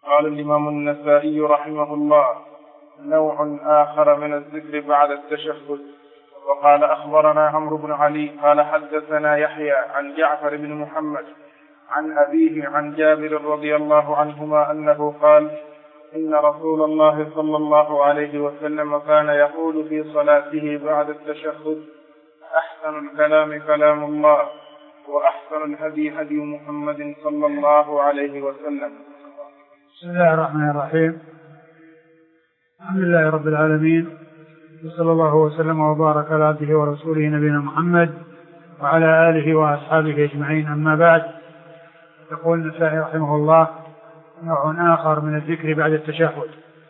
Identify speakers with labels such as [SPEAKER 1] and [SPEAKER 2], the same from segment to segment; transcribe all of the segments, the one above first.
[SPEAKER 1] قال الإمام النسائي رحمه الله: نوع آخر من الذكر بعد التشهد. وقال: أخبرنا عمرو بن علي قال حدثنا يحيى عن جعفر بن محمد عن أبيه عن جابر رضي الله عنهما أنه قال: إن رسول الله صلى الله عليه وسلم كان يقول في صلاته بعد التشهد: أحسن الكلام كلام الله، وأحسن الهدي هدي محمد صلى الله عليه وسلم.
[SPEAKER 2] بسم الله الرحمن الرحيم. الحمد لله رب العالمين، وصلى الله وسلم وبارك على عبده ورسوله نبينا محمد وعلى آله وأصحابه أجمعين. أما بعد، يقول النسائي رحمه الله: نوع آخر من الذكر بعد التشهد.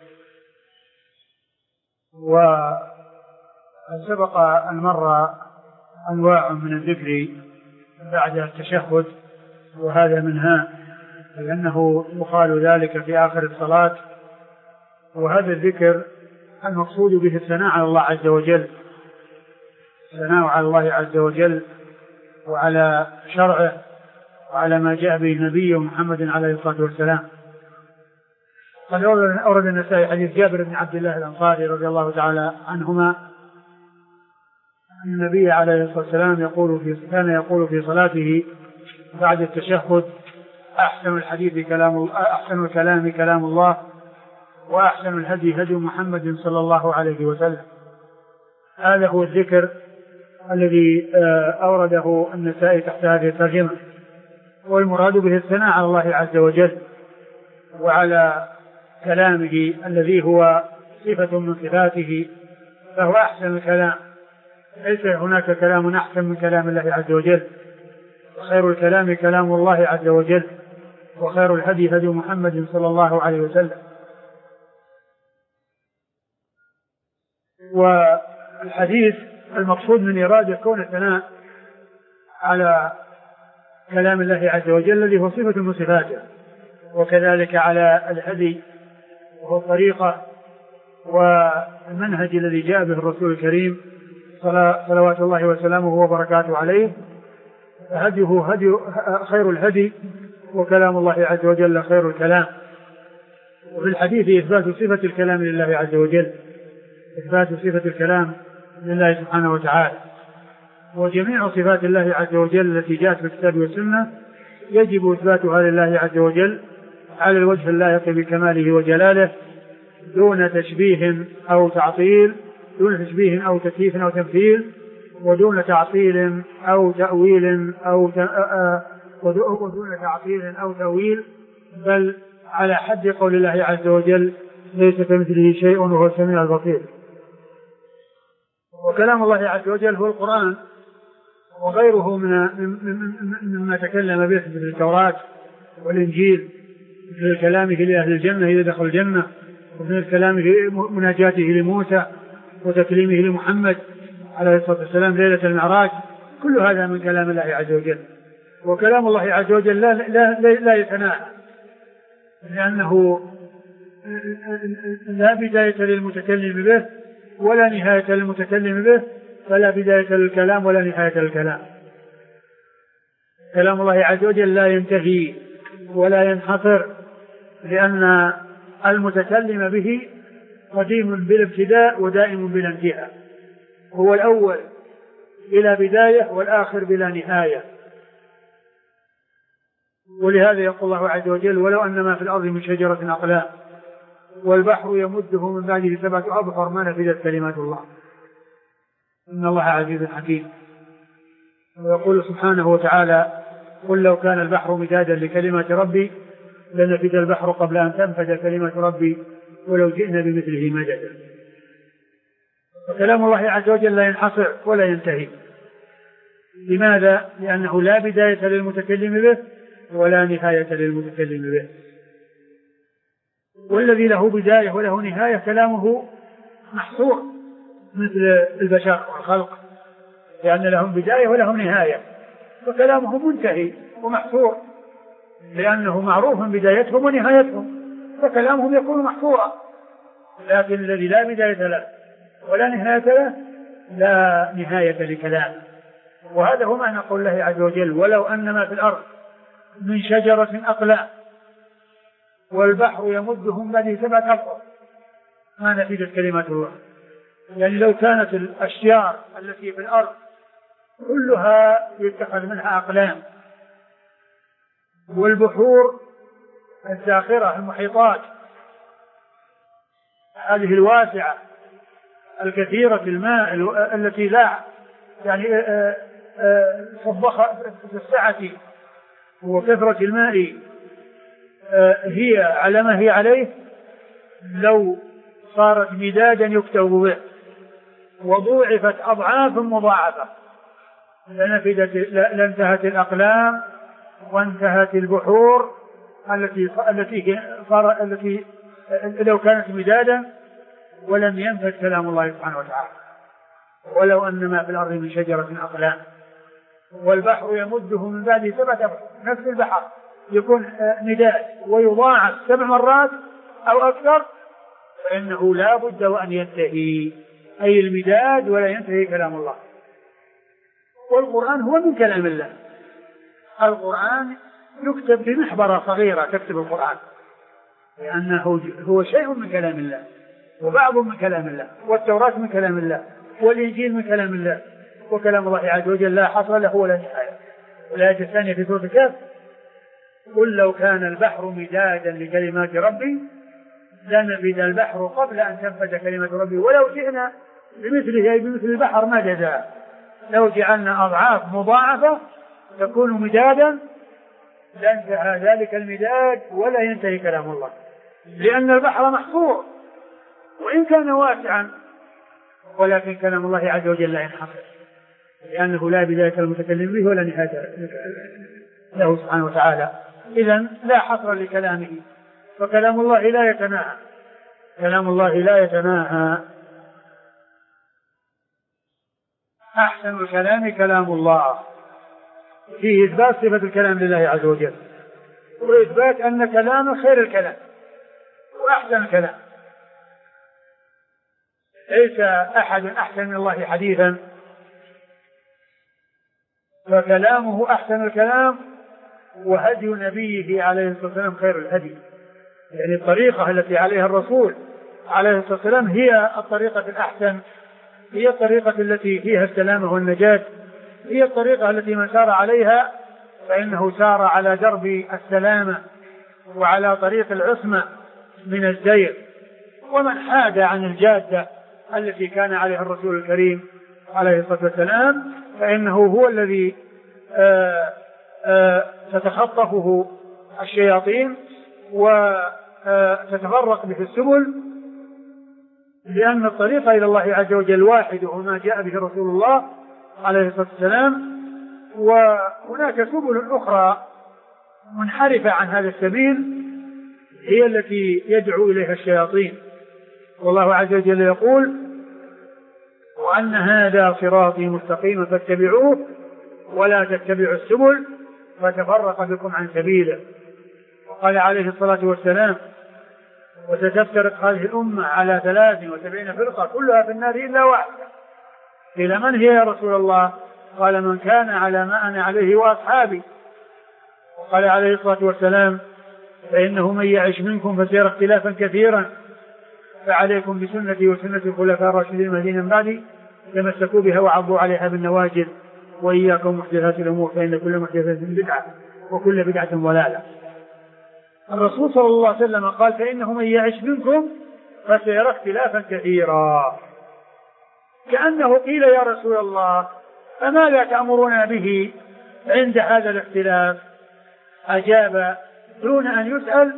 [SPEAKER 2] وسبق أن مر أنواع من الذكر بعد التشهد، وهذا منها، لأنه يقال ذلك في آخر الصلاة. وهذا الذكر المقصود به الثناء على الله عز وجل، الثناء على الله عز وجل وعلى شرعه وعلى ما جاء به النبي محمد عليه الصلاة والسلام. قد أورد النسائي حديث جابر بن عبد الله الأنصاري رضي الله تعالى عنهما أن النبي عليه الصلاة والسلام كان يقول في صلاته بعد التشهد: أحسن الكلام كلام الله، وأحسن الهدي هدي محمد صلى الله عليه وسلم. هذا هو الذكر الذي أورده النسائي تحت هذه الترجمة، والمراد به الثناء على الله عز وجل وعلى كلامه الذي هو صفة من صفاته، فهو أحسن الكلام. ليس هناك كلام أحسن من كلام الله عز وجل، وخير الكلام كلام الله عز وجل، وخير الهدي هدي محمد صلى الله عليه وسلم. والحديث المقصود من إرادة كون الثناء على كلام الله عز وجل الذي هو صفة من صفاته، وكذلك على الهدي وهو الطريقة والمنهج الذي جاء به الرسول الكريم صلوات الله وسلامه وبركاته عليه. هديه هدي خير الهدي، وكلام الله عز وجل خير الكلام. وفي الحديث إثبات صفة الكلام لله عز وجل، إثبات صفة الكلام لله سبحانه وتعالى. وجميع صفات الله عز وجل التي جاءت في الكتاب والسنة يجب إثباتها لله عز وجل على الوجه اللائق بكماله وجلاله، دون تشبيه أو تعطيل، دون تشبيه أو تكييف أو تمثيل، ودون تعطيل أو تأويل أو تأويل، بل على حد قول الله عز وجل: ليس كمثله شيء وهو السميع البصير. وكلام الله عز وجل هو القرآن وغيره مما تكلم به مثل التوراة والإنجيل، مثل كلامه لأهل الجنة إذا دخلوا الجنة، ومثل كلامه مناجاته لموسى وتكليمه لمحمد عليه الصلاة والسلام ليلة المعراج. كل هذا من كلام الله عز وجل. وكلام الله عز وجل لا يتناهى، لأنه لا بداية للمتكلم به ولا نهاية للمتكلم به، فلا بداية للكلام ولا نهاية للكلام. كلام الله عز وجل لا ينتهي ولا ينحصر، لأن المتكلم به قديم بالابتداء ودائم بلا انتهاء، هو الأول بلا بداية والآخر بلا نهاية. ولهذا يقول الله عز وجل: ولو أن ما في الأرض من شجرة أقلام والبحر يمده من بعده 7 أبحر ما نفذت كلمات الله إن الله عزيز حكيم. ويقول سبحانه وتعالى: قل لو كان البحر مدادا لكلمات ربي لنفد البحر قبل أن تنفد كلمة ربي ولو جئنا بمثله مددا. وكلام الله عز وجل لا ينحصر ولا ينتهي. لماذا؟ لأنه لا بداية للمتكلم به ولا نهاية للمتكلم به. والذي له بداية وله نهاية كلامه محصور، مثل البشر والخلق، لأن لهم بداية ولهم نهاية، فكلامه منتهي ومحصور، لأنه معروف بدايتهم ونهايتهم، فكلامهم يكون محصورا. لكن الذي لا بداية له ولا نهاية له لا نهاية لكلامه. وهذا هو معنى قول الله عز وجل: ولو أن ما في الأرض من شجرة أقلام. والبحر يمده من بعده 7 أبحر ما نفدت كلمات الله. يعني لو كانت الأشجار التي في الأرض كلها يتخذ منها أقلام، والبحور الزاخرة المحيطات هذه الواسعة الكثيرة الماء التي لا يعني صبخة في السعة وكثرة الماء هي على ما هي عليه، لو صارت مدادا يكتب به وضوعفت أضعاف مضاعفة لانتهت الأقلام وانتهت البحور التي لو كانت مدادا، ولم ينفد كلام الله سبحانه وتعالى. ولو أن ما في الأرض من شجرة أقلام. والبحر يمده من بعده 7 أبحر، نفس البحر يكون مداد ويضاعف 7 مرات أو أكثر، فإنه لا بد وأن ينتهي، أي المداد ولا ينتهي كلام الله. والقرآن هو من كلام الله. القرآن يكتب بمحبرة صغيرة تكتب القرآن، لأنه هو شيء من كلام الله وبعض من كلام الله، والتوراة من كلام الله، والإنجيل من كلام الله، وكلام الله عز وجل لا حصر له ولا نهاية. والآية الثانية في سورة الكهف: قل لو كان البحر مدادا لكلمات ربي لنفد البحر قبل أن تنفد كلمات ربي ولو جئنا بمثله، أي بمثل البحر مددا. لو جعلنا أضعاف مضاعفة تكون مدادا لانتهى ذلك المداد ولا ينتهي كلام الله، لأن البحر محصور وإن كان واسعا، ولكن كلام الله عز وجل لا ينحصر، لأنه لا بداية المتكلم به ولا نهاية له سبحانه وتعالى. إذن لا حصر لكلامه، فكلام الله لا يتناهى، كلام الله لا يتناهى. أحسن الكلام كلام الله، فيه إثبات صفة الكلام لله عز وجل، وإثبات أن كلام خير الكلام وأحسن الكلام. ليس أحد أحسن من الله حديثا، فكلامه أحسن الكلام، وهدي نبيه عليه الصلاة والسلام خير الهدي. يعني الطريقة التي عليها الرسول عليه الصلاة والسلام هي الطريقة الأحسن، هي الطريقة التي فيها السلامة والنجاة، هي الطريقة التي من سار عليها فإنه سار على درب السلامة وعلى طريق العصمة من الزيغ. ومن حاد عن الجادة التي كان عليها الرسول الكريم عليه الصلاة والسلام فإنه هو الذي تتخطفه الشياطين وتتفرق به السبل، لأن الطريق إلى الله عز وجل واحد وما جاء به رسول الله عليه الصلاة والسلام، وهناك سبل أخرى منحرفة عن هذا السبيل هي التي يدعو إليها الشياطين. والله عز وجل يقول: وأن هذا صراطي مستقيما فاتبعوه ولا تتبعوا السبل فتفرق بكم عن سبيله. وقال عليه الصلاة والسلام: وستفترق هذه الأمة على 73 فرقة كلها في النار إلا واحدة. قيل: من هي يا رسول الله؟ قال: من كان على ما أنا عليه وأصحابي. وقال عليه الصلاة والسلام: فإنه من يعش منكم فسيرى اختلافا كثيرا، فعليكم بسنتي وسنة الخلفاء الراشدين المهديين من بعدي تمسكوا بها وعضوا عليها بالنواجذ، وإياكم محدثات الأمور فإن كل محدثة بدعة وكل بدعة ضلالة. الرسول صلى الله عليه وسلم قال: فإنه من يعش منكم فسيرى اختلافا كثيرا. كأنه قيل: يا رسول الله فماذا تأمرنا به عند هذا الاختلاف؟ أجاب دون أن يسأل،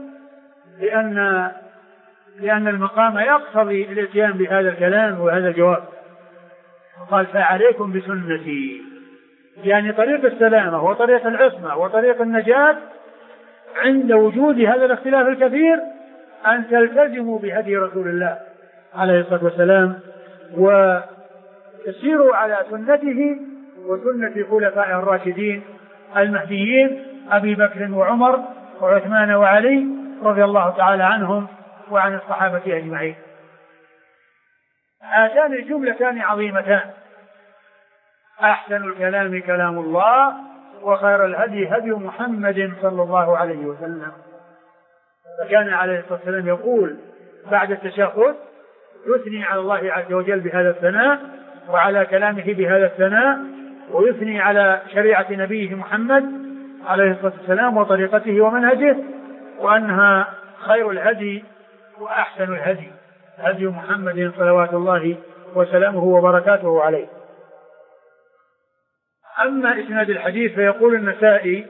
[SPEAKER 2] لأن المقام يقتضي الاتيان بهذا الكلام وهذا الجواب. قال: فعليكم بسنتي، يعني طريق السلامة وطريق العصمة وطريق النجاة عند وجود هذا الاختلاف الكثير أن تلتزموا بهدي رسول الله عليه الصلاة والسلام وتسيروا على سنته وسنة خلفائه الراشدين المهديين أبي بكر وعمر وعثمان وعلي رضي الله تعالى عنهم وعن الصحابة أجمعين. هاتان الجملتان عظيمتان: أحسن الكلام كلام الله، وخير الهدي هدي محمد صلى الله عليه وسلم. فكان عليه الصلاة والسلام يقول بعد التشهد يثني على الله عز وجل بهذا الثناء وعلى كلامه بهذا الثناء، ويثني على شريعة نبيه محمد عليه الصلاة والسلام وطريقته ومنهجه، وأنها خير الهدي وأحسن الهدي هدي محمد صلوات الله وسلامه وبركاته عليه. أما إسناد الحديث فيقول النسائي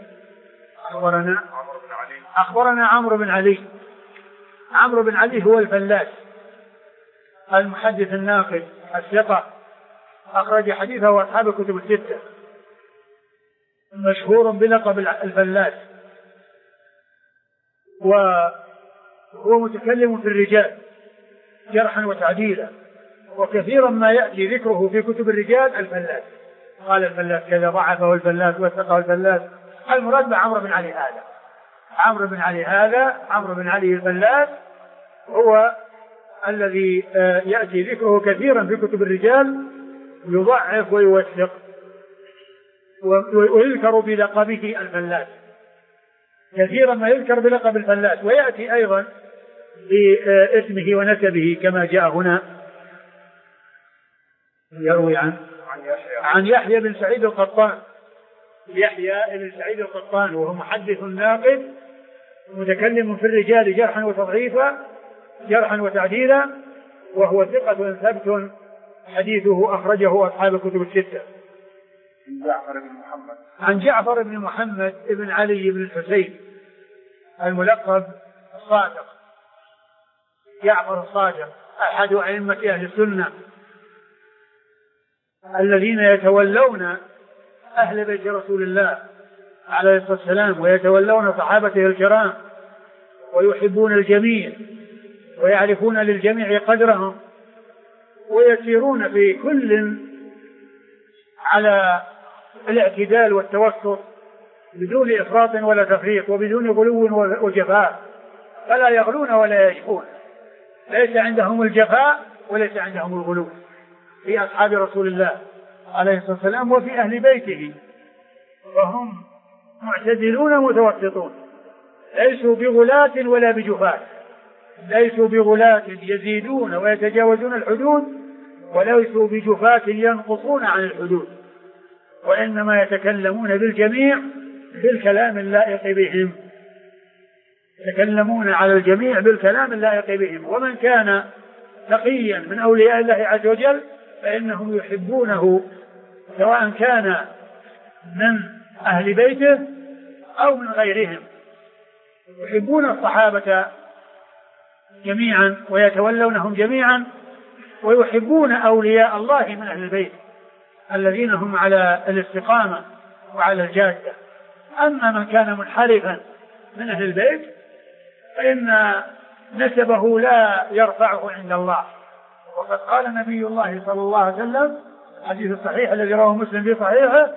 [SPEAKER 2] أخبرنا عمرو بن علي. عمرو بن علي هو الفلاس المحدث الناقد الثقة، أخرج حديثه أصحاب الكتب الستة، مشهور بلقب الفلاس، وهو متكلم في الرجال جرحا وتعديلا، وكثيرا ما يأتي ذكره في كتب الرجال الفلاس، قال الفلاس كذا، ضعفه الفلاس وثقه الفلاس. المراد بعمرو بن علي هذا، عمرو بن علي الفلاس هو الذي يأتي ذكره كثيرا في كتب الرجال، يضعف ويوثق ويذكر بلقبه الفلاس، كثيرا ما يذكر بلقب الفلاس، ويأتي أيضا باسمه ونسبه كما جاء هنا. يروي عن يحيى بن سعيد القطان، يحيى بن سعيد القطان وهو محدث ناقد متكلم في الرجال جرحا وتضعيفا جرحا وتعديلا، وهو ثقة ثبت حديثه أخرجه أصحاب الكتب الستة. عن جعفر بن محمد بن علي بن الحسين الملقب الصادق، جعفر الصادق أحد أئمة أهل السنة الذين يتولون أهل بيت رسول الله عليه الصلاة والسلام، ويتولون صحابته الكرام، ويحبون الجميع ويعرفون للجميع قدرهم، ويسيرون في كل على الاعتدال والتوسط بدون إفراط ولا تفريط وبدون غلو وجفاء، فلا يغلون ولا يجفون، ليس عندهم الجفاء وليس عندهم الغلو في أصحاب رسول الله عليه الصلاة والسلام وفي أهل بيته، وهم معتدلون متوسطون، ليسوا بغلاة ولا بجفاة، ليسوا بغلاة يزيدون ويتجاوزون الحدود، وليسوا بجفاة ينقصون عن الحدود، وإنما يتكلمون بالجميع بالكلام اللائق بهم، يتكلمون على الجميع بالكلام اللائق بهم. ومن كان تقيا من أولياء الله عز وجل فإنهم يحبونه، سواء كان من أهل بيته أو من غيرهم، يحبون الصحابة جميعا ويتولونهم جميعا، ويحبون أولياء الله من أهل البيت الذين هم على الاستقامة وعلى الجادة. أما من كان منحرفا من أهل البيت فإن نسبه لا يرفعه عند الله، وقد قال نبي الله صلى الله عليه وسلم الحديث الصحيح الذي رواه مسلم في صحيحه: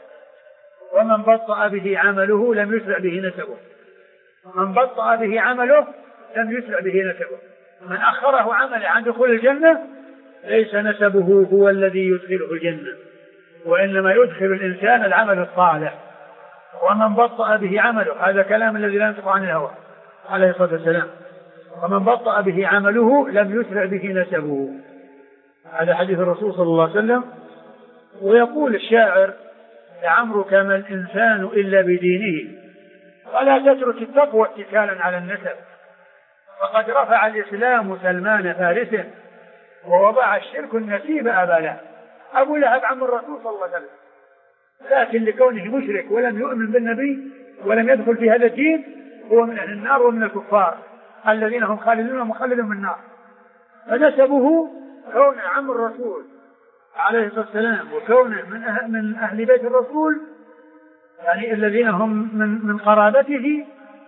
[SPEAKER 2] ومن بطأ به عمله لم يسرع به نسبه. من بطأ به عمله لم يسرع به نسبه، من أخره عمله عن دخول الجنة ليس نسبه هو الذي يدخله الجنة، وإنما يدخل الإنسان العمل الصالح. ومن بطأ به عمله، هذا كلام الذي لا ينطق عن الهوى عليه الصلاة والسلام، ومن بطأ به عمله لم يسرع به نسبه، هذا حديث الرسول صلى الله عليه وسلم. ويقول الشاعر: لعمرك ما الإنسان إلا بدينه، ولا تترك التقوى اتكالا على النسب، فقد رفع الإسلام سلمان فارسه، ووضع الشرك النسيب أبا لهب. أبو لهب عم الرسول صلى الله عليه وسلم، لكن لكونه مشرك ولم يؤمن بالنبي ولم يدخل في هذا الدين هو من أهل النار ومن الكفار الذين هم خالدون ومخلدون من النار. فنسبه كون عم الرسول عليه الصلاة والسلام، وكونه من أهل بيت الرسول، يعني الذين هم من قرابته،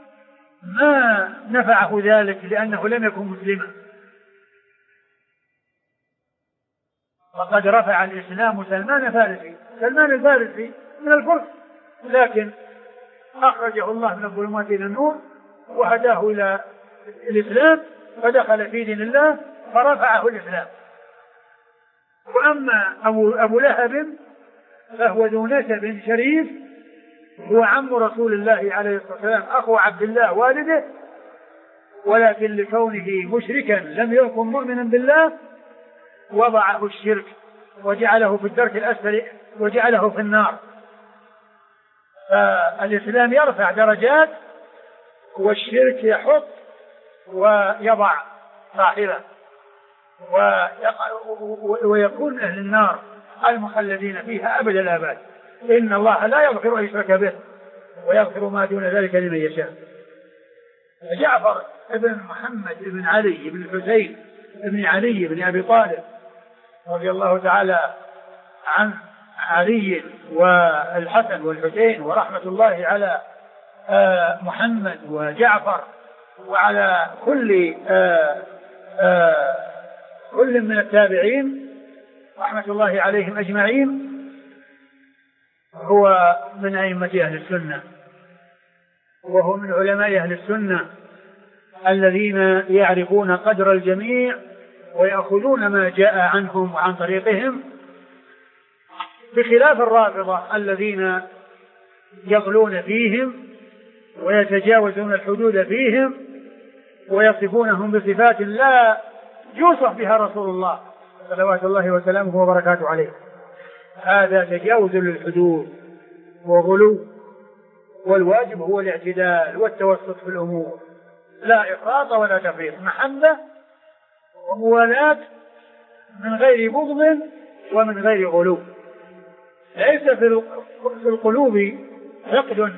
[SPEAKER 2] ما نفعه ذلك لأنه لم يكن مسلما. وقد رفع الإسلام سلمان فارسي، سلمان الفارسي من الفرس، لكن أخرجه الله من الظلمات إلى النور وهداه إلى الإسلام، فدخل في دين الله فرفعه الإسلام. وأما أبو لهب فهو ذو نسب شريف، هو عم رسول الله عليه الصلاة والسلام، أخو عبد الله والده، ولكن لكونه مشركا لم يكن مؤمنا بالله وضعه الشرك وجعله في الدرك الأسفل وجعله في النار. فالإسلام يرفع درجات والشرك يحط ويضع صاحبه ويكون أهل النار المخلدين فيها أبد الآباد. إن الله لا يغفر أن يشرك به ويغفر ما دون ذلك لمن يشاء. جعفر ابن محمد ابن علي ابن الحسين ابن علي ابن أبي طالب رضي الله تعالى عن علي والحسن والحسين ورحمة الله على محمد وجعفر وعلى كل من التابعين رحمة الله عليهم أجمعين، هو من أئمة أهل السنة وهو من علماء أهل السنة الذين يعرفون قدر الجميع ويأخذون ما جاء عنهم وعن طريقهم، بخلاف الرافضة الذين يغلون فيهم ويتجاوزون الحدود فيهم ويصفونهم بصفات لا يوصف بها رسول الله صلوات الله وسلامه وبركاته عليه. هذا تجاوز للحدود وغلو، والواجب هو الاعتدال والتوسط في الأمور، لا إفراط ولا تفريط، محبة وموالاة من غير بغض ومن غير غلو. ليس في القلوب حقد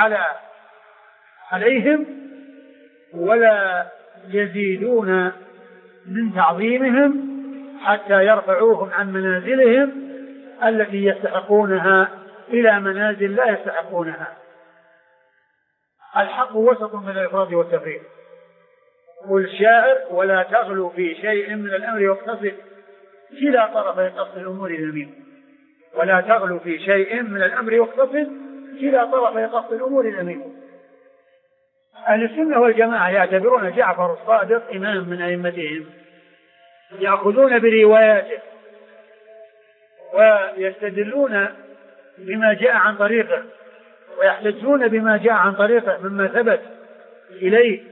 [SPEAKER 2] عليهم ولا يزيدون من تعظيمهم حتى يرفعوهم عن منازلهم التي يستحقونها إلى منازل لا يستحقونها. الحق وسط من الإفراط والتفريط. والشاعر ولا تغلو في شيء من الأمر واقتصد كلا طرفي قصد الأمور ذميم. ولا تغلو في شيء من الأمر واقتصد كلا طرفي قصد الأمور ذميم. أهل السنة والجماعة يعتبرون جعفر الصادق إمام من أئمتهم، يأخذون برواياته ويستدلون بما جاء عن طريقه ويحتجون بما جاء عن طريقه مما ثبت إليه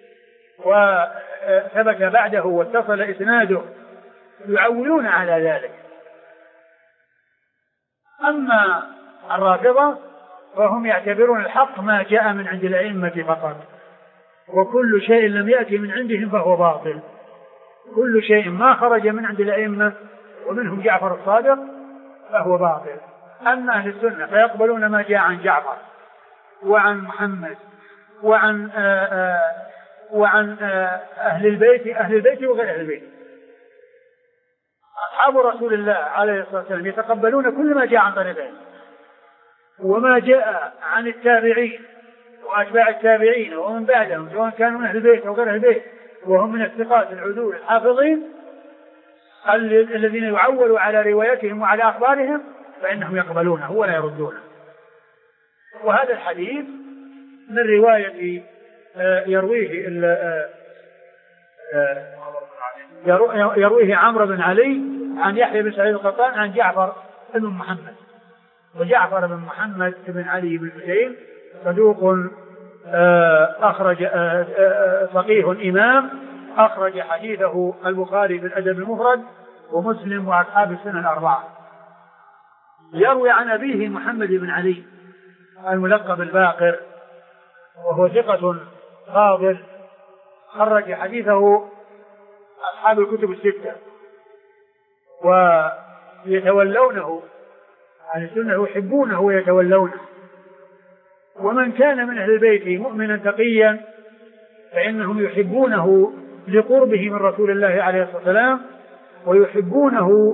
[SPEAKER 2] وثبت بعده واتصل إسناده، يعولون على ذلك. أما الرافضة فهم يعتبرون الحق ما جاء من عند الأئمة فقط، وكل شيء لم يأتي من عندهم فهو باطل. كل شيء ما خرج من عند الأئمة ومنهم جعفر الصادق فهو باطل. أما أهل السنة فيقبلون ما جاء عن جعفر وعن محمد وعن أهل البيت وغير أهل البيت. أصحاب رسول الله عليه الصلاة والسلام يتقبلون كل ما جاء عن طريقهم، وما جاء عن التابعين وأتباع التابعين ومن بعدهم سواء كانوا من أهل البيت أو غير أهل البيت وهم من الثقات العدول الحافظين الذين يعولوا على روايتهم وعلى أخبارهم فإنهم يقبلونه ولا يردونه. وهذا الحديث من رواية يرويه عمرو بن علي عن يحيى بن سعيد القطان عن جعفر بن محمد. وجعفر بن محمد بن علي بن حسين صدوق أخرج فقيه إمام أخرج حديثه البخاري في الأدب المفرد ومسلم وأصحاب السنن الأربعة. يروي عن أبيه محمد بن علي الملقب الباقر وهو ثقة فاضل خرج حديثه أصحاب الكتب الستة ويتولونه أهل السنة يحبونه ويتولونه. ومن كان من أهل البيت مؤمنا تقيا فإنهم يحبونه لقربه من رسول الله عليه الصلاة والسلام ويحبونه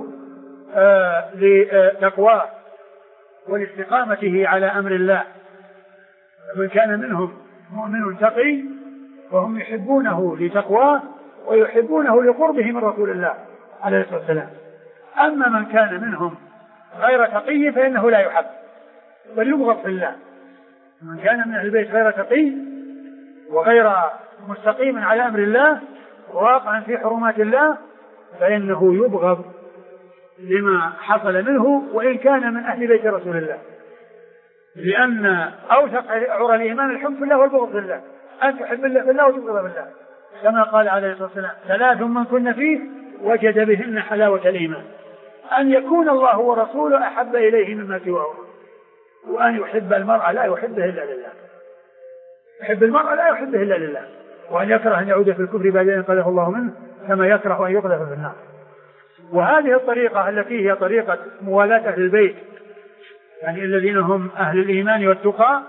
[SPEAKER 2] لتقواه ولاستقامته على أمر الله. من كان منهم مؤمن تقي وهم يحبونه لتقواه ويحبونه لقربه من رسول الله عليه الصلاة والسلام. أما من كان منهم غير تقي فإنه لا يحب بل يبغض في الله. من كان من أهل البيت غير تقي وغير مستقيم على أمر الله واقعا في حرمات الله فإنه يبغض لما حصل منه وإن كان من أهل بيت رسول الله، لأن أوثق عرى الإيمان الحب في الله والبغض في الله. أن تحب الله في الله وتبغض في الله. كما قال عليه الصلاة والسلام: 3 من كن فيه وجد بهن حلاوة الإيمان: أن يكون الله ورسوله أحب إليه مما سواهما، وأن يحب المرء لا يحبه إلا لله. يحب المرء لا يحبه إلا لله، وأن يكره أن يعود في الكفر بعد أن قذف الله منه، كما يكره أن يقذف في النار. وهذه الطريقة التي هي طريقة موالاة أهل البيت، يعني الذين هم أهل الإيمان والتقى،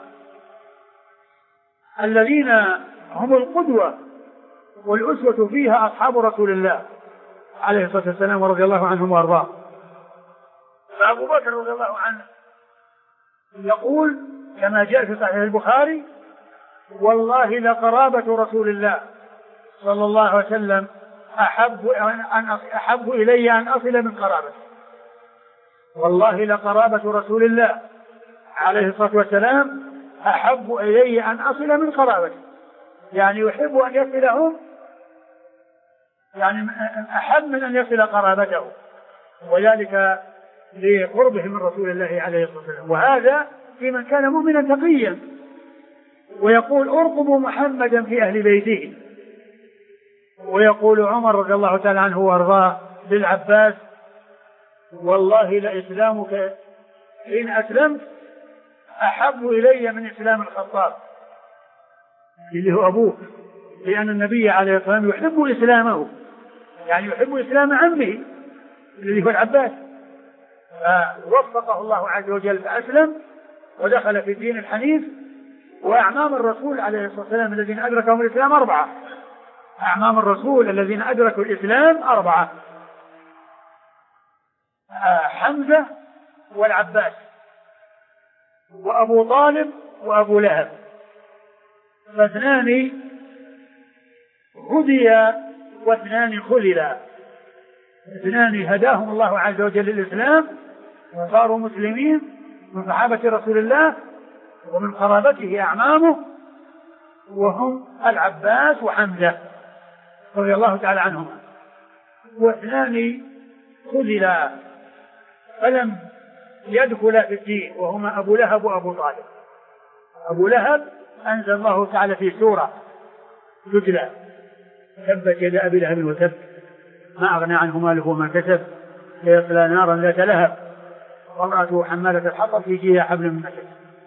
[SPEAKER 2] الذين هم القدوة والأسوة فيها أصحاب رسول الله عليه الصلاة والسلام ورضي الله عنهم وأرضاه. فأبو بكر رضي الله عنه يقول كما جاء في صحيح البخاري: والله لقرابة رسول الله صلى الله عليه وسلم أحب إلي أن أصل من قرابته. والله لقرابة رسول الله عليه الصلاة والسلام أحب إلي أن أصل من قرابته، يعني يحب أن يصلهم، يعني أحب من أن يصل قرابته، وذلك لقربه من رسول الله عليه الصلاة والسلام. وهذا في من كان مؤمنا تقيا. ويقول: ارقبوا محمدا في أهل بيته. ويقول عمر رضي الله تعالى عنه وارضاه للعباس: والله لإسلامك حين أسلمت أحب إلي من إسلام الخطاب، اللي هو أبوه، لأن النبي عليه الصلاة والسلام يحب إسلامه، يعني يحب إسلام عمه الذي هو العباس، فوفقه الله عز وجل فأسلم ودخل في الدين الحنيف. وأعمام الرسول عليه الصلاة والسلام الذين أدركهم الإسلام 4، أعمام الرسول الذين أدركوا الإسلام 4: حمزة والعباس وأبو طالب وأبو لهب، فاثنان هديا واثنان خذلا، اثنان هداهم الله عز وجل للإسلام وصاروا مسلمين من صحابة رسول الله ومن قرابته أعمامه، وهم العباس وحمزة رضي الله تعالى عنهما. واثنان خذلا فلم يدخل في الدين، وهما أبو لهب وأبو طالب. أبو لهب أنزل الله تعالى في سورة تتلى: تبت يد أبي لهب وتب ما أغنى عنه ماله وما كسب سيصلى نارا ذات لهب وامرأته حمالة الحطب في جيدها حبل من مسد.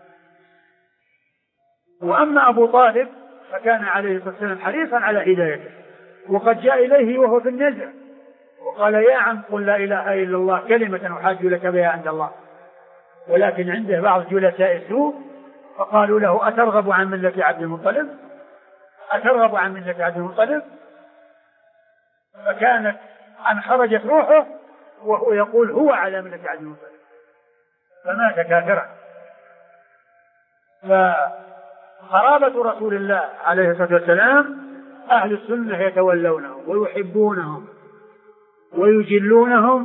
[SPEAKER 2] وأما أبو طالب فكان عليه الصلاة والسلام حريصا على هدايته، وقد جاء إليه وهو في النزع وقال: يا عم قل لا إله إلا الله كلمة أحاج لك بها عند الله. ولكن عنده بعض جلساء السوء فقالوا له: أترغب عن ملة عبد المطلب؟ أترغب عن ملة عبد المطلب؟ فكانت أن خرجت روحه وهو يقول هو على ملة عبد المطلب، فمات كافرا. فقرابة رسول الله عليه الصلاة والسلام أهل السنة يتولونهم ويحبونهم ويجلونهم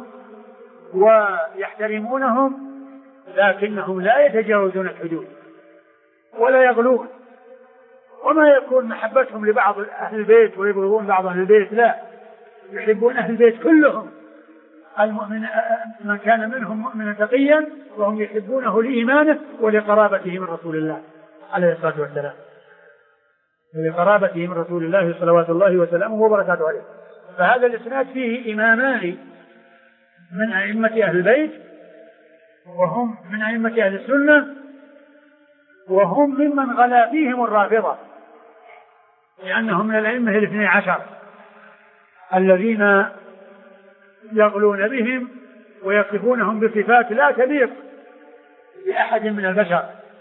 [SPEAKER 2] ويحترمونهم، لكنهم لا يتجاوزون الحدود ولا يغلون. وما يكون محبتهم لبعض أهل البيت ويبغضون بعض أهل البيت، لا، يحبون أهل البيت كلهم. المؤمن من كان منهم مؤمنا تقيا وهم يحبونه لإيمانه ولقرابته من رسول الله عليه الصلاة والسلام، ولقرابته من رسول الله صلوات الله وسلامه وبركاته عليه. فهذا الإسناد فيه إمامان من أئمة أهل البيت، وهم من أئمة أهل السنة، وهم ممن غلا فيهم الرافضة، لأنهم من الأئمة 12 الذين يغلون بهم ويصفونهم بصفات لا تليق بأحد من البشر.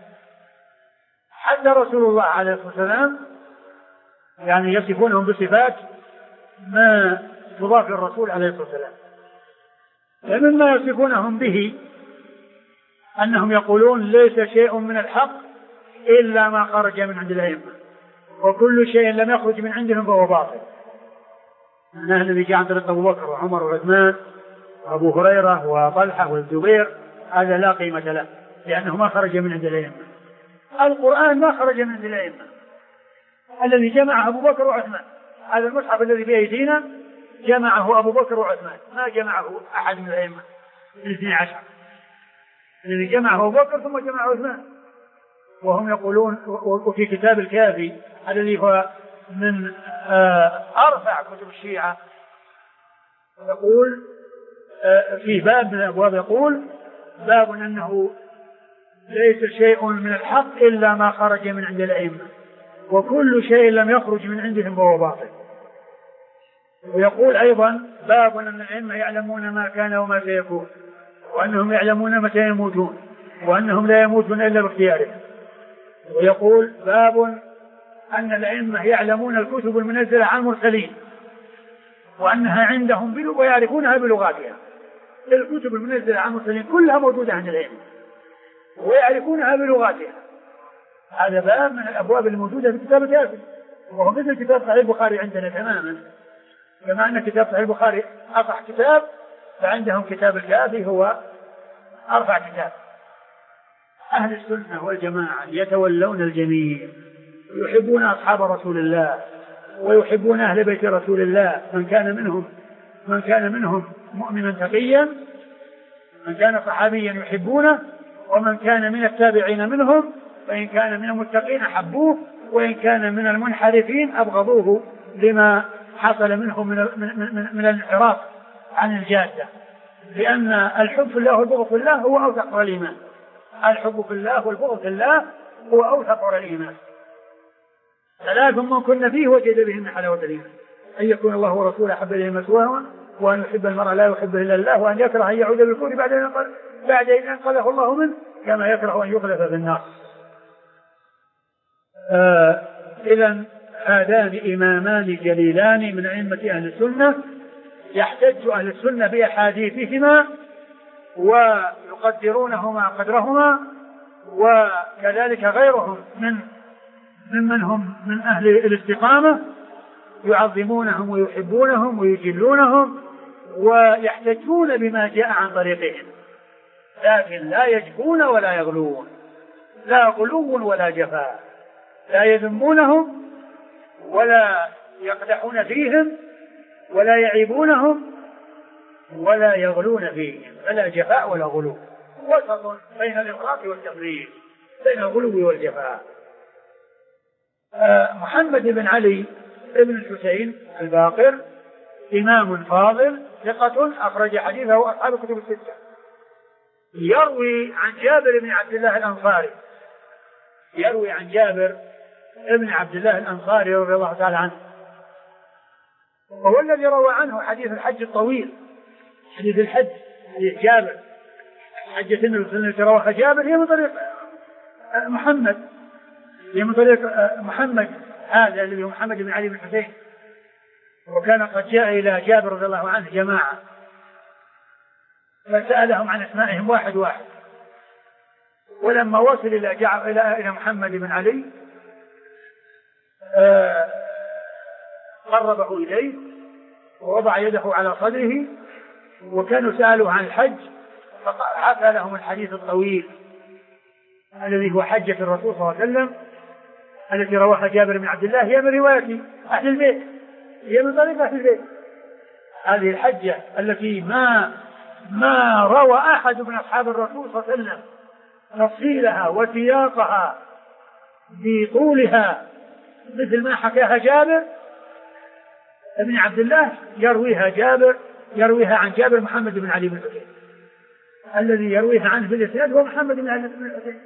[SPEAKER 2] حتى رسول الله عليه الصلاة والسلام يعني يصفونهم بصفات ما تضاف للرسول عليه الصلاة والسلام. ومما يصفونهم به أنهم يقولون: ليس شيء من الحق إلا ما خرج من عند الأئمة، وكل شيء لم يخرج من عندهم فهو باطل. أنه الذي جاء عن طريق أبو بكر وعمر وعثمان وأبو هريرة وطلحة والزبير هذا لا قيمة له، لأنه ما خرج من عند الأئمة. القرآن ما خرج من عند الأئمة، الذي جمعه أبو بكر وعثمان. هذا المصحف الذي بأيدينا جمعه أبو بكر وعثمان، ما جمعه أحد من الأئمة 12 الذي جمعه أبو بكر ثم جمعه عثمان. وهم يقولون، وفي كتاب الكافي الذي هو من أرفع كتب الشيعة، يقول في باب من الأبواب يقول باب أنه ليس شيء من الحق إلا ما خرج من عند الأئمة، وكل شيء لم يخرج من عندهم فهو باطل. ويقول أيضا باب أن الأئمة يعلمون ما كان وما سيكون، وأنهم يعلمون متى يموتون، وأنهم لا يموتون إلا باختيارهم. ويقول باب أن الأئمة يعلمون الكتب المنزلة عن المرسلين، وأنها عندهم ويعرفونها بلغاتها. الكتب المنزلة عن المرسلين كلها موجودة عند الأئمة ويعرفونها بلغاتها. هذا باب من الأبواب الموجودة في كتاب الكافي، وهو مثل كتاب صحيح البخاري عندنا تماما، كما أن كتاب صحيح البخاري أصح كتاب، فعندهم كتاب الكافي هو أرفع كتاب. أهل السنة والجماعة يتولون الجميع، يحبون أصحاب رسول الله ويحبون أهل بيت رسول الله، من كان منهم مؤمنا تقيا، من كان صحابيا يحبونه، ومن كان من التابعين منهم، وإن كان من المتقين حبوه، وإن كان من المنحرفين أبغضوه لما حصل منهم من الانحراف عن الجادة. لأن الحب في الله والبغض في الله هو أوثق الإيمان. الحب في الله والبغض في الله هو أوثق الإيمان. ثلاث من كن فيه وجد بهن حلاوة الإيمان: أن يكون الله ورسوله أحب إليه مثواه، وأن يحب المرء لا يحبه إلا الله، وأن يكره أن يعود بالكفر بعد أن أنقذه الله منه، كما يكره أن يقذف في النار. إذن هذان إمامان جليلان من أئمة أهل السنة، يحتج أهل السنة بأحاديثهما ويقدرونهما قدرهما، وكذلك غيرهم ممن هم من أهل الاستقامة يعظمونهم ويحبونهم ويجلونهم ويحتجون بما جاء عن طريقهم، لكن لا يجفون ولا يغلون، لا غلو ولا جفاء، لا يذمونهم ولا يقدحون فيهم ولا يعيبونهم ولا يغلون فيهم، فلا جفاء ولا غلو، وسط بين الإفراط والتفريط، بين الغلو والجفاء. محمد بن علي بن الحسين الباقر إمام فاضل ثقة أخرج حديثه أصحاب الكتب الستة، يروي عن جابر بن عبد الله الأنصاري، يروي عن جابر ابن عبد الله الأنصاري رضي الله تعالى عنه، وهو الذي روى عنه حديث الحج الطويل، حديث الحج، حديث جابر، حجة النبي صلى الله عليه وسلم رواه جابر، هي من طريق محمد، هي من طريق محمد هذا الذي هو محمد بن علي بن الحسين. وكان قد جاء إلى جابر رضي الله عنه جماعة فسألهم عن أسمائهم واحد واحد، ولما وصل إلى محمد بن علي قربه إليه ووضع يده على صدره، وكانوا سألوا عن الحج فحكى لهم الحديث الطويل الذي هو حجة الرسول صلى الله عليه وسلم التي رواها جابر بن عبد الله، هي من رواية أهل البيت، هي من طريق أهل البيت. هذه الحجة التي ما روى أحد من أصحاب الرسول صلى الله عليه وسلم تفصيلها وسياقها بطولها مثل ما حكاها جابر بن عبد الله، يرويها عن جابر محمد بن علي بن الحسين، الذي يرويها عنه في الإسناد هو محمد بن علي بن الحسين.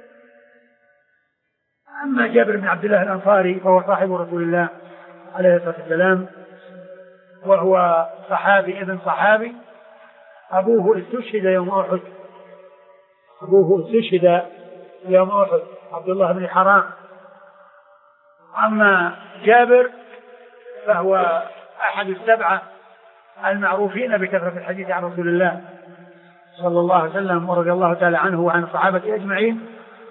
[SPEAKER 2] أما جابر بن عبد الله الأنصاري فهو صاحب رسول الله عليه الصلاة والسلام، وهو صحابي ابن صحابي، أبوه استشهد يوم أحد، عبد الله بن حرام. أما جابر فهو أحد السبعة المعروفين بكثرة الحديث عن رسول الله صلى الله عليه وسلم ورضي الله تعالى عنه وعن الصحابة أجمعين.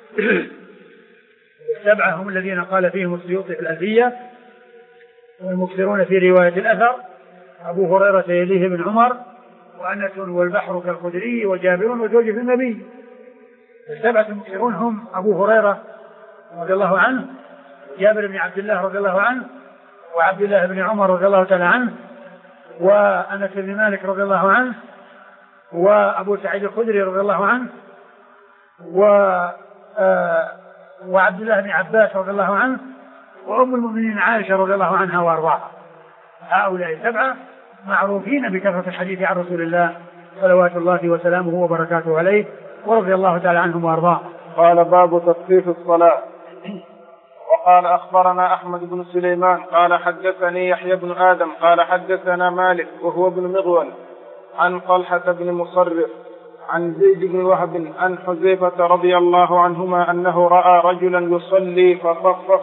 [SPEAKER 2] السبعة هم الذين قال فيهم السيوطي في الألفية والمكثرون في رواية الأثر: أبو هريرة يليه بن عمر، وأنس والبحر كالخدري، وجابر وزوجة النبي. السبعة المكثرون هم أبو هريرة رضي الله عنه، جابر بن عبد الله رضي الله عنه، وعبد الله بن عمر رضي الله تعالى عنه، وأنس بن مالك رضي الله عنه، وأبو سعيد الخدري رضي الله عنه، وعبد الله بن عباس رضي الله عنه، وأم المؤمنين عائشة رضي الله عنها وأرضاها. هؤلاء 7 معروفين بكثرة الحديث عن رسول الله صلوات الله وسلامه وبركاته عليه، ورضي الله تعالى عنهم وأرضاهم.
[SPEAKER 1] قال باب تخفيف الصلاة. وقال أخبرنا أحمد بن سليمان قال حدثني يحيى بن آدم قال حدثنا مالك وهو ابن مغول عن طلحة بن مصرف عن زيد بن وهب عن حذيفة رضي الله عنهما أنه رأى رجلا يصلي فصفف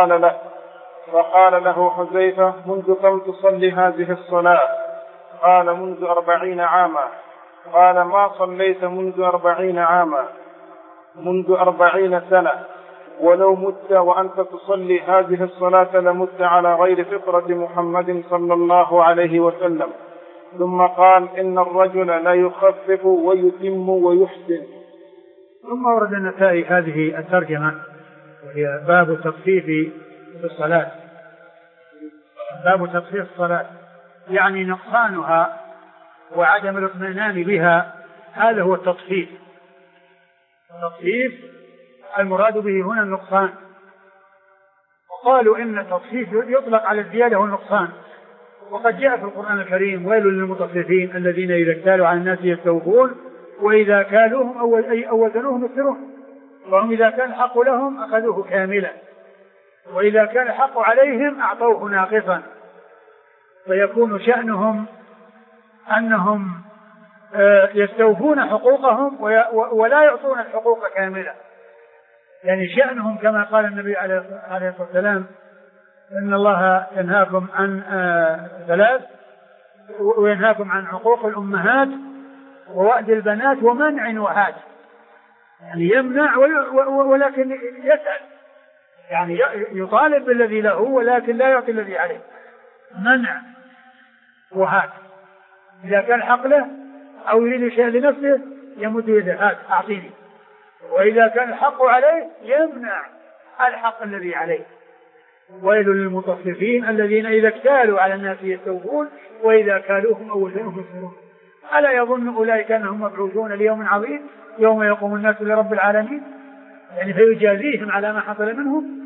[SPEAKER 1] فقال له حذيفة: منذ كم تصلي هذه الصلاة؟ قال: منذ 40 عاما. قال: ما صليت منذ 40 عاما؟ منذ 40 سنة. ولو مت وأنت تصلي هذه الصلاة لمت على غير فطرة محمد صلى الله عليه وسلم. ثم قال: إن الرجل لا يخفف ويتم ويحسن.
[SPEAKER 2] ثم ورد النسائي هذه الترجمة وهي باب التخفيف في الصلاة. باب تخفيف الصلاة يعني نقصانها وعدم الاطمئنان بها، هذا هو التطفيف. التطفيف المراد به هنا النقصان. وقالوا إن التطفيف يطلق على الزيادة والنقصان، وقد جاء في القرآن الكريم: ويل للمطففين الذين إذا اكتالوا على الناس يستوفون وإذا كالوهم أو وزنوهم يخسرون، وهم إذا كان الحق لهم أخذوه كاملا وإذا كان الحق عليهم أعطوه ناقصا، فيكون شأنهم أنهم يستوفون حقوقهم ولا يعطون الحقوق كاملة. يعني شأنهم كما قال النبي عليه الصلاة والسلام: إن الله ينهاكم عن 3، وينهاكم عن عقوق الأمهات ووأد البنات ومنع وهات. يعني يمنع ولكن يسأل، يعني يطالب بالذي له ولكن لا يعطي الذي عليه. منع وهات، إذا كان حق له أو يريد شيء لنفسه يمد يده: هات أعطيني. وإذا كان الحق عليه يمنع الحق الذي عليه. ويل للمطففين الذين إذا اكتالوا على الناس يستوفون وإذا كالوهم أو وزنوهم يخسرون. ألا يظن أولئك أنهم مبعوثون ليوم عظيم يوم يقوم الناس لرب العالمين؟ يعني فيجازيهم على ما حصل منهم.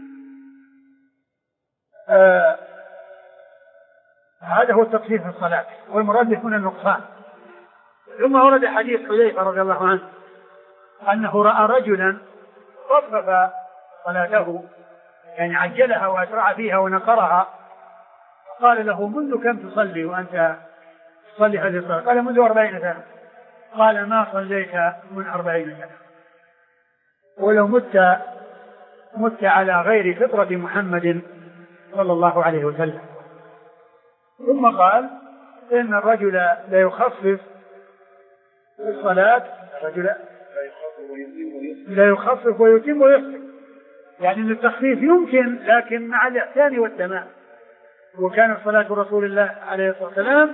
[SPEAKER 2] هذا هو التطفيف في الصلاة، والمراد هنا النقصان. ثم ورد حديث حذيفة رضي الله عنه أنه رأى رجلا خفف صلاته، يعني عجلها وأسرع فيها ونقرها. قال له: منذ كم تصلي وأنت تصلي هذه الصلاة؟ قال: منذ 40 سنة. قال: ما صليت من 40 سنة، ولو مت على غير فطرة محمد صلى الله عليه وسلم. ثم قال: إن الرجل لا يخفف في الصلاة، الرجل لا يخفف ويتم ويحسن. يعني أن التخفيف يمكن لكن مع الإحسان والتمام. وكان صلاة رسول الله عليه الصلاة والسلام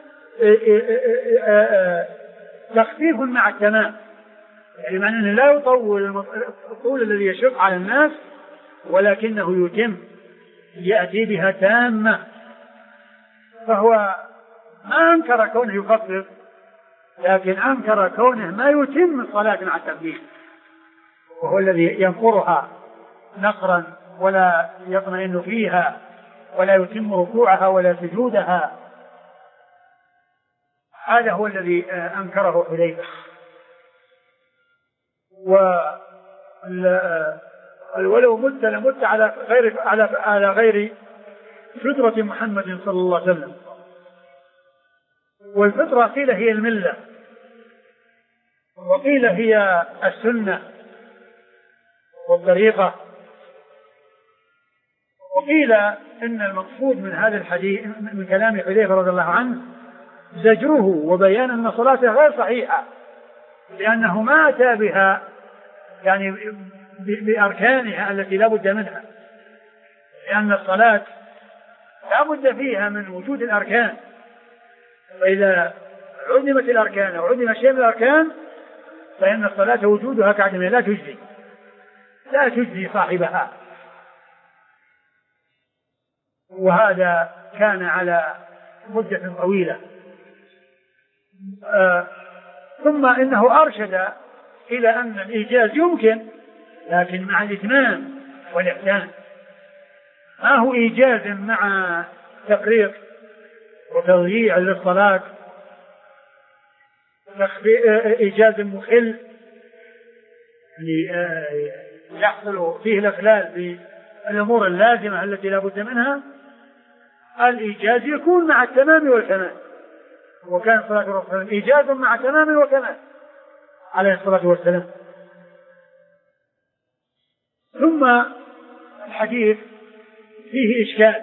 [SPEAKER 2] تخفيف مع التمام، يعني معنى أنه لا يطول الطول الذي يشق على الناس ولكنه يتم، يأتي بها تامة. فهو ما أنكر كونه يخفف، لكن أنكر كونه ما يتم الصلاة مع التخفيف، وهو الذي ينقرها نقرا ولا يطمئن فيها ولا يتم ركوعها ولا سجودها. هذا هو الذي أنكره حذيفة. ولو مت لمت على غير فطرة محمد صلى الله عليه وسلم. والفطرة قيل هي الملة، وقيل هي السنة والطريقة، وقيل إن المقصود من هذا الحديث من كلام حذيفة رضي الله عنه زجره وبيان أن صلاته غير صحيحة، لأنه ما أتى بها يعني بأركانها التي لا بد منها، لأن الصلاة لا بد فيها من وجود الأركان، فإذا عدمت الأركان أو عدم شيء من الأركان فإن الصلاة وجودها كعدمها لا تجزي صاحبها. وهذا كان على مدة طويلة. ثم إنه أرشد إلى أن الإيجاز يمكن لكن مع الإتمام والإحسان، ما هو إيجاز مع تفريط وتضييع للصلاة، إيجاز مخل يعني يحصل فيه الإخلال بالأمور اللازمة التي لا بد منها. الإيجاز يكون مع التمام والكمال، وكان صلاة الرسول إيجاز مع تمام وكمال عليه الصلاة والسلام. ثم الحديث فيه إشكال،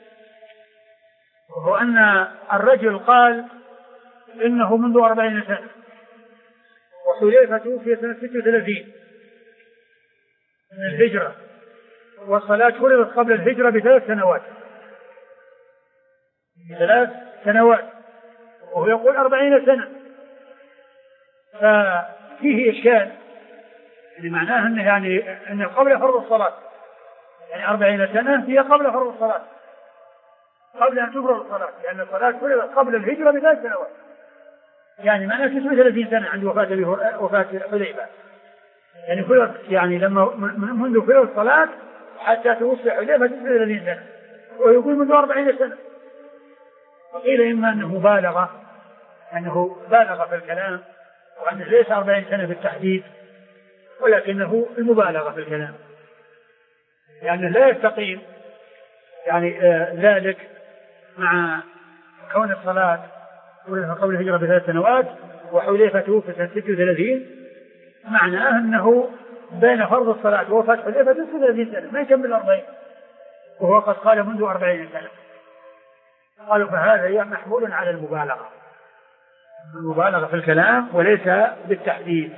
[SPEAKER 2] وهو أن الرجل قال إنه منذ 40 سنة، وحذيفة توفي سنة 36 من الهجرة، والصلاة فرضت قبل الهجرة ب3 سنوات، ب3 سنوات، وهو يقول 40 سنة. ففيه إشكال، يعني معناه أنه أنه قبل فرض الصلاة، يعني 40 سنة هي قبل فرض الصلاة، قبل أن تفرض الصلاة، لأن الصلاة فرضت قبل الهجرة ب3 سنوات، يعني معناه 39 سنة عند وفاة حذيفة، يعني فرض، يعني لما منذ فرض الصلاة حتى توفي حذيفة 39 سنة، ويقول منذ 40 سنة. وقيل إما أنه مبالغة، أنه بالغ في الكلام، وأنه ليس 40 سنة بالتحديد، ولكنه المبالغة في الكلام، يعني لا يستقيم يعني ذلك مع كون الصلاة قبل الهجرة ب3 سنوات وحذيفة توفي سنة 36، معناه أنه بين فرض الصلاة ووفاة حذيفة 36 سنة، ما يكمل 40، وهو قد قال منذ 40 سنة. قالوا فهذا محمول على المبالغة في الكلام وليس بالتحديد.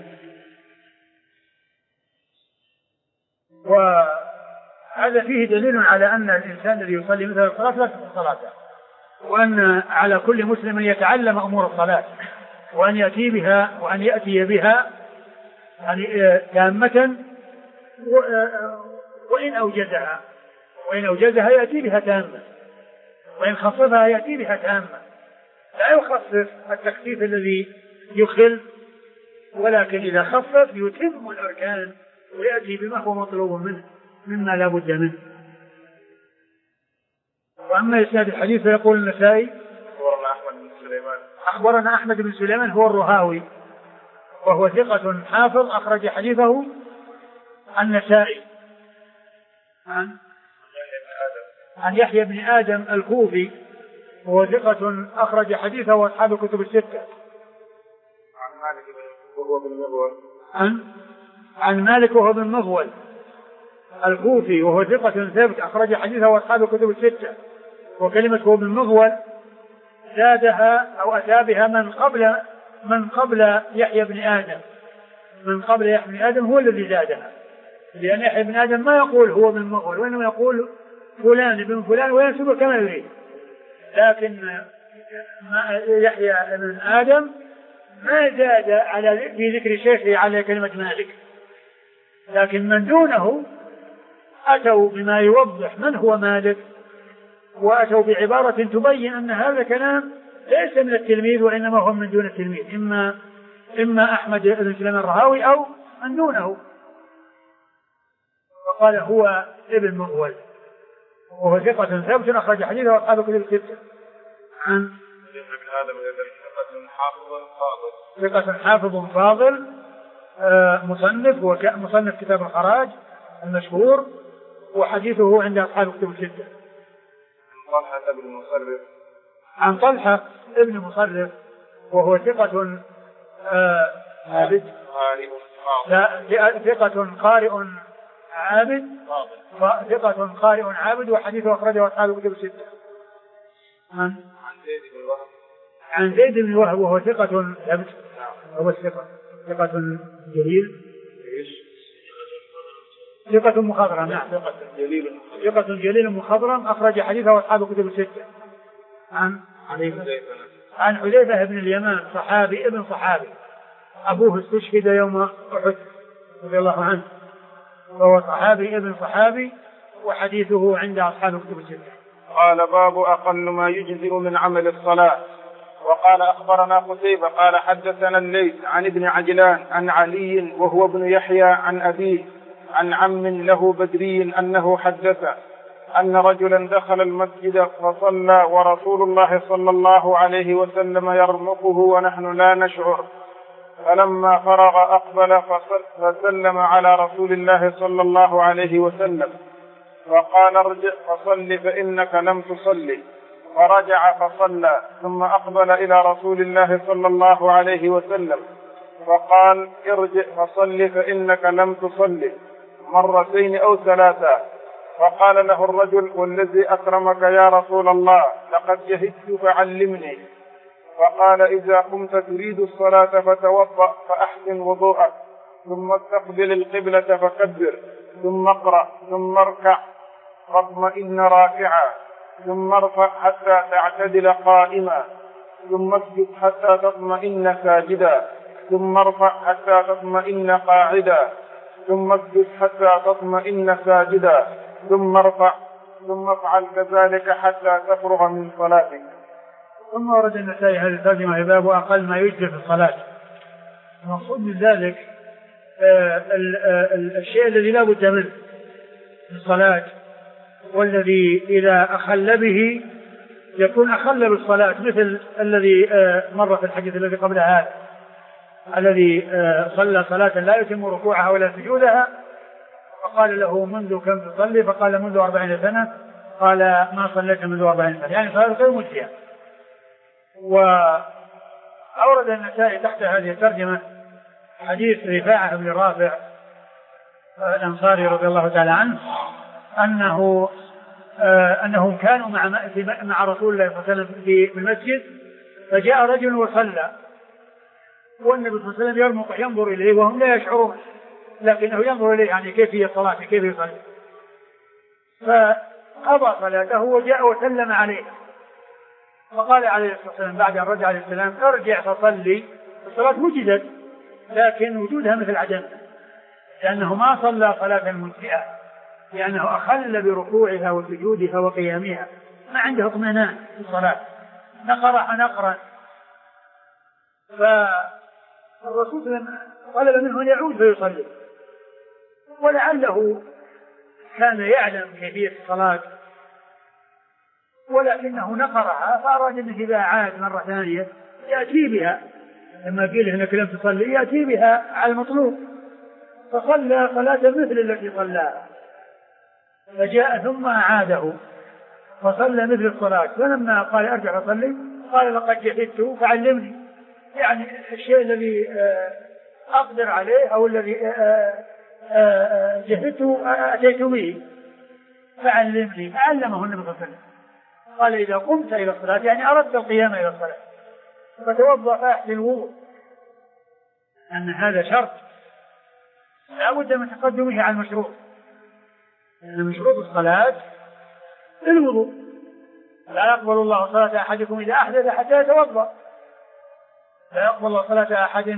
[SPEAKER 2] وهذا فيه دليل على أن الإنسان الذي يصلي مثل الصلاة لا تصح صلاته، وأن على كل مسلم أن يتعلم أمور الصلاة وأن يأتي بها يعني تامة، وإن أوجزها يأتي بها تامة، وإن خففها يأتي بها تامة، لا يخفف التخفيف الذي يخل، ولكن إذا خفف يتم الأركان ويأتي بما هو مطلوب منه مما لا بد منه. وأما إسناد الحديث فيقول النسائي أخبرنا أحمد بن سليمان هو الرهاوي، وهو ثقة حافظ أخرج حديثه النسائي عن يحيى بن آدم الكوفي، وهو ثقة أخرج حديثه وأصحاب الكتب الستة. عن مالك وهو بن مغول الكوفي، وهو ثقة ثابت أخرج حديثه وأصحاب الكتب الستة. وكلمة هو بن مغول زادها أو أتى بها من قبل يحيى بن آدم، من قبل يحيى بن آدم هو الذي زادها، لأن يحيى بن آدم ما يقول هو بن مغول، وإنما يقول فلان ابن فلان وينسب كما يريد. لكن يحيى بن آدم ما زاد في ذكر شيخه على كلمة مالك، لكن من دونه أتوا بما يوضح من هو مالك، وأتوا بعبارة تبين أن هذا كلام ليس من التلميذ وإنما هو من دون التلميذ، إما أحمد بن سليمان الرهاوي أو من دونه. وقال هو ابن مغول، وهو ثقة ثابت أخرج حديثه وأصحاب الكتب الستة. عن ثقة حافظ فاضل مصنف كتاب الخراج المشهور، وحديثه عند أصحاب الكتب الستة. عن طلحة ابن مصرف وهو ثقة عابد، ثقة قارئ عابد، وحديثه أخرجه أصحاب الكتب الستة. عن زيد بن وهب وهو ثقة ثبت، هو ثقة جليل، ثقة مخضرم، نعم ثقة جليل مخضرم أخرج حديثه أصحاب الكتب الستة. عن حذيفة بن اليمان صحابي ابن صحابي، أبوه استشهد يوم أحد رضي الله عنه، وهو صحابي ابن صحابي، وحديثه عند أصحاب الكتب الستة.
[SPEAKER 1] قال باب أقل ما يجزئ من عمل الصلاة. وقال أخبرنا قتيبة قال حدثنا الليث عن ابن عجلان عن علي وهو ابن يحيى عن أبيه عن عم له بدري أنه حدث أن رجلا دخل المسجد فصلى ورسول الله صلى الله عليه وسلم يرمقه ونحن لا نشعر، فلما فرغ أقبل فسلم على رسول الله صلى الله عليه وسلم فقال ارجع فصل فإنك لم تصلي، فرجع فصلى ثم أقبل إلى رسول الله صلى الله عليه وسلم فقال ارجع فصل فإنك لم تصلي مرتين أو ثلاثا، فقال له الرجل والذي أكرمك يا رسول الله لقد جهدت فعلمني، فقال إذا قمت تريد الصلاة فتوضأ فأحسن وضوءك، ثم استقبل القبلة فكبر، ثم اقرأ، ثم اركع فاطمئن راكعا، ثم ارفع حتى تعتدل قائما، ثم اسجد حتى تطمئن ساجدا، ثم ارفع حتى تطمئن قاعدا، ثم اسجد حتى تطمئن ساجدا، ثم ارفع، ثم افعل كذلك حتى تفرغ من صلاتك.
[SPEAKER 2] ثم ورد النسائي هذه الترجمة باب أقل ما يجزي في الصلاة. المقصود من ذلك الشيء الذي لا بد منه في الصلاة، والذي إذا أخل به يكون أخل بالصلاة، مثل الذي مر في الحديث الذي قبل هذا، الذي صلى صلاة لا يتم ركوعها ولا سجودها، فقال له منذ كم تصلي؟ فقال منذ 40 سنة، قال ما صليت منذ 40 سنة، يعني صلاة غير مجزية. وأورد النسائي تحت هذه الترجمة حديث رفاعة بن رافع الأنصاري رضي الله تعالى عنه أنهم كانوا مع رسول الله صلى الله عليه وسلم في المسجد، فجاء رجل وصلى، والنبي صلى الله عليه وسلم ينظر إليه وهم لا يشعرون، لكنه ينظر إليه يعني كيف صلاته كيف يصلي، فقضى صلاته وجاء وسلم عليه، فقال عليه الصلاة والسلام بعد أن رجع عليه السلام ارجع فصلي، الصلاة وجدت لكن وجودها مثل عدمها، لأنه ما صلى صلاة مجزئة، لأنه أخل بركوعها وسجودها وقيامها، ما عنده اطمئنان في الصلاة، نقرا. فالرسول طلب منه أن يعود فيصلي، ولعله كان يعلم كيفية الصلاة ولكنه نقرها، فأراد أنه إذا عاد مرة ثانية يأتي بها، لما قيل إنك لم تصلي يأتي بها على المطلوب، فصلى صلاة مثل التي صلاها، فجاء ثم أعاده فصلى مثل الصلاة، فلما قال ارجع فصلي قال لقد جهدت فعلمني، يعني الشيء الذي أقدر عليه أو الذي جهدت أتيت به فعلمني، فعلمه النبي صلى الله عليه وسلم، قال إذا قمت إلى الصلاة يعني أردت القيام إلى الصلاة فتوضأ فأحسن الوضوء، أن هذا شرط لا بد من تقدمه على المشروط، لأن من شروط الصلاة الوضوء، لا يقبل الله صلاة أحدكم إذا أحدث حتى يتوضأ، لا يقبل الله صلاة أحد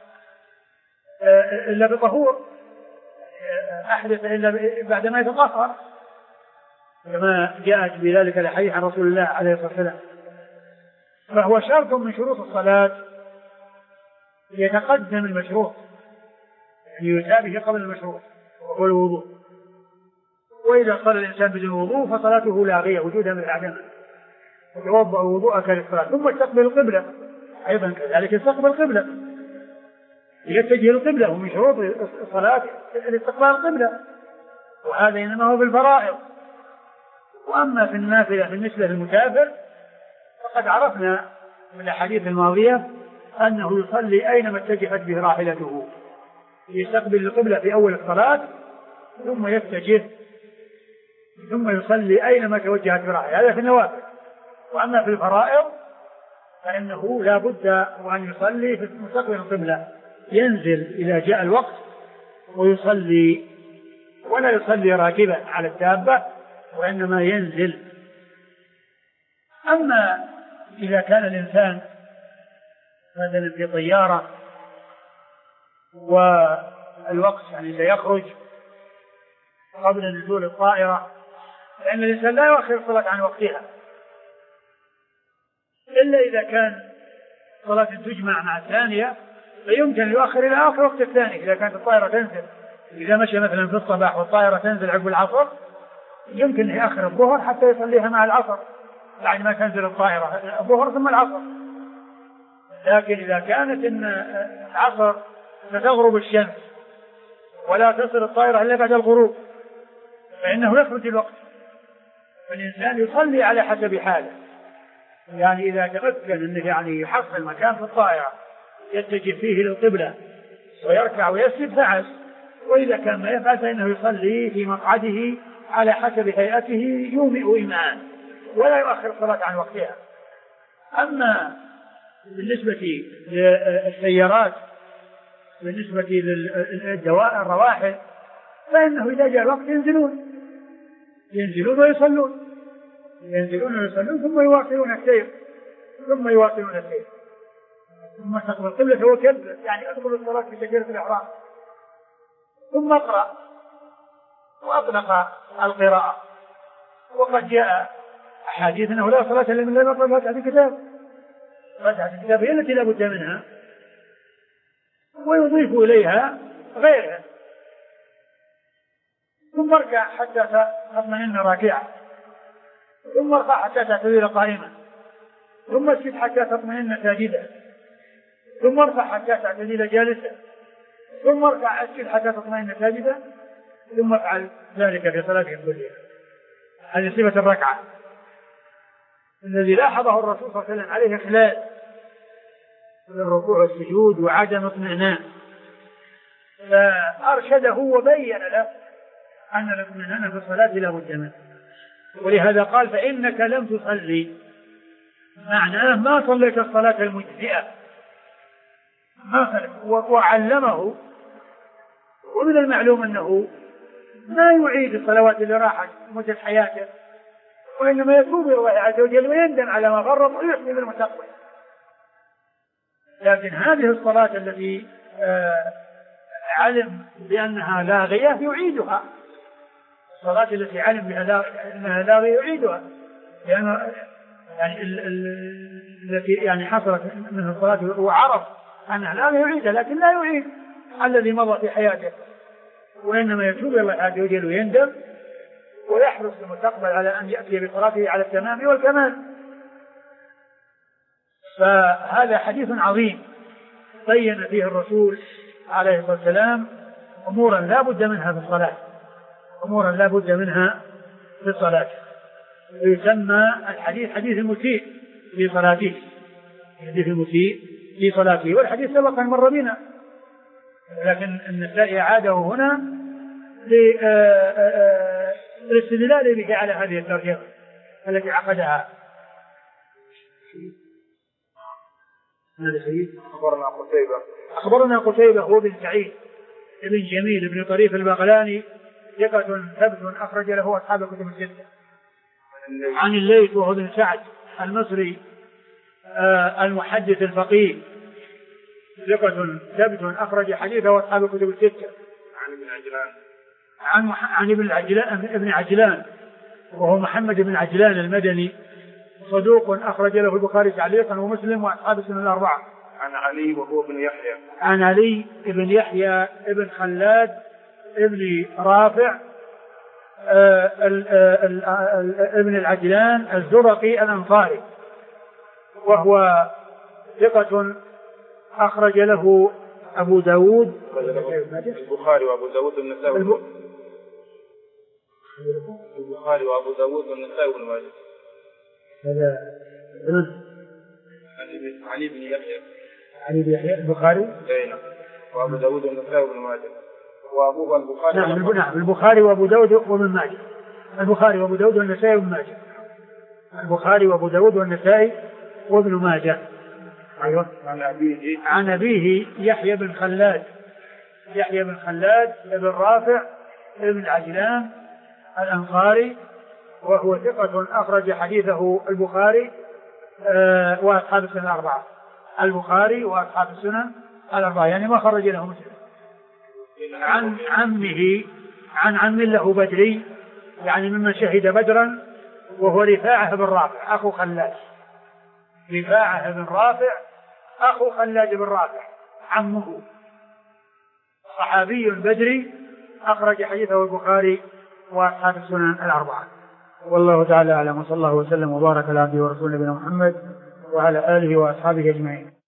[SPEAKER 2] إلا بطهور، أحدث إلا بعدما يتطهر، كما جاءت بذلك الحديث عن رسول الله عليه الصلاة والسلام. فهو شرط من شروط الصلاة يتقدم المشروط، يعني يتابه قبل المشروط وهو الوضوء، وإذا صلى الإنسان بدون وضوء فصلاته لاغية وجودها من عدمها، فتوضأ وضوءك للصلاة ثم استقبل القبلة، أيضا كذلك يستقبل القبلة، يتجه القبلة، ومن شروط الصلاة استقبال القبلة، وهذا إنما هو بالفرائض. وأما في النافلة بالنسبة للمسافر فقد عرفنا من الحديث الماضية أنه يصلي أينما اتجهت به راحلته، يستقبل القبلة في أول الصلاة ثم يتجه ثم يصلي أينما توجهت براحلته، هذا في النوافل. وأما في الفرائض فإنه لا بد وأن يصلي في مستقبل القبلة، ينزل إذا جاء الوقت ويصلي، ولا يصلي راكبا على الدابة وإنما ينزل. أما إذا كان الإنسان مثلا في طيارة والوقت يعني سيخرج قبل نزول الطائرة، فإن الإنسان لا يؤخر الصلاة عن وقتها، إلا إذا كان صلاة تجمع مع الثانية فيمكن أن يؤخر إلى آخر وقت الثاني. إذا كانت الطائرة تنزل، إذا مشى مثلا في الصباح والطائرة تنزل عقب العصر، يمكن يأخر الظهر حتى يصليها مع العصر بعد ما تنزل الطائرة، الظهر ثم العصر. لكن إذا كانت إن العصر ستغرب الشمس ولا تصل الطائرة إلا بعد الغروب فإنه يخرج الوقت، فالإنسان يصلي على حسب حاله. يعني إذا تمكن أنه يعني يحصل مكان في الطائرة يتجه فيه للقبلة ويركع ويسجد فعل، وإذا كان ما يفعل فإنه يصلي في مقعده على حسب هيئته يومئ إيمان ولا يؤخر الصلاة عن وقتها. أما بالنسبة للسيارات بالنسبة للرواحل فإنه إذا جاء الوقت ينزلون ويصلون ثم يواصلون السير ثم تقبل القبلة وكبر، يعني أدخل الصلاة في تكبيرة الإحرام ثم اقرأ وأطلق القراءة. وقد جاء أحاديث أنه لا صلاة إلا من لم يقرأ فاتحة الكتاب، فاتحة الكتاب هي التي لا بد منها، ويضيف إليها غيرها. ثم اركع حتى تطمئن راكعا، ثم ارفع حتى تعتدل قائما، ثم اسجد حتى تطمئن ساجدا، ثم ارفع حتى تعتدل جالسا، ثم ارفع اسجد حتى تطمئن ساجدا، ثم افعل ذلك في صلاتك كلها. هذه صفة الركعة الذي لاحظه الرسول صلى الله عليه وسلم عليه خلال الركوع والسجود وعدم اطمئنان، فأرشده وبين له أن الاطمئنان في الصلاة لا بد منه. ولهذا قال فإنك لم تصلي، معناه ما صليت الصلاة المجزئة، وعلمه. ومن المعلوم أنه ما يعيد الصلوات اللي راحت مدة حياته، وإنما يتوب إلى الله عز وجل ويندم على ما فرط ويحسن المستقبل. لكن هذه الصلاة التي علم بأنها لاغية يعيدها، الصلاة التي علم بأنها لاغية يعيدها، لأن يعني التي يعني حصلت من الصلاة وعرف أنها لاغية يعيدها، لكن لا يعيد الذي مضى في حياته، وإنما يتوب إلى الله عز وجل ويندم ويحرص في المستقبل على أن يأتي بصلاته على التمام والكمال. فهذا حديث عظيم بين فيه الرسول عليه الصلاة والسلام أمورا لا بد منها في الصلاة، ويسمى الحديث حديث المسيء في صلاته، والحديث سبق أن مر بنا، لكن النسائي عاده هنا للاستدلال به على هذه الترجمة التي عقدها. أخبرنا قتيبة هو بن سعيد بن جميل بن طريف البغلاني ثقة ثبت أخرج له أصحاب الكتب الستة. عن الليث وهو بن سعد المصري المحدث الفقيه ثقة ثبت أخرج حديثه أصحاب الكتب الستة. عن ابن عجلان وهو محمد بن عجلان المدني صدوق أخرج له البخاري تعليقا ومسلم وأصحاب السنن الأربعة.
[SPEAKER 1] عن علي وهو بن يحيى
[SPEAKER 2] عن علي بن يحيى ابن خلاد ابن رافع ابن العجلان الزرقي الأنصاري، وهو ثقة أخرج له أبو داود
[SPEAKER 1] البخاري وأبو داود والنسائي وابن ماجه.
[SPEAKER 2] هذا
[SPEAKER 1] علي بن
[SPEAKER 2] يحيى البخاري
[SPEAKER 1] وابو داود والنسائي وابن ماجه وابوه البخاري.
[SPEAKER 2] نعم البخاري وابو داود وابن ماجه. البخاري وابو داود والنسائي وابن ماجه. البخاري وابو داود والنسائي وابن ماجه. أيوة. عن أبيه يحيى بن خلاد ابن رافع ابن عجلان الأنصاري، وهو ثقة أخرج حديثه البخاري وأصحاب السنن الأربعة. البخاري وأصحاب السنن الأربعة يعني ما خرج له مسلم. عن عم له بدري يعني ممن شهد بدرا، وهو رفاعة بن رافع أخو خلاد. رفاعة بن رافع أخو خلاد بن رافع عمه، صحابي بدري أخرج حديثه البخاري وأصحاب السنن الأربعة. والله تعالى أعلم، وصلى الله وسلم وبارك على عبده ورسوله نبينا محمد وعلى آله وأصحابه أجمعين.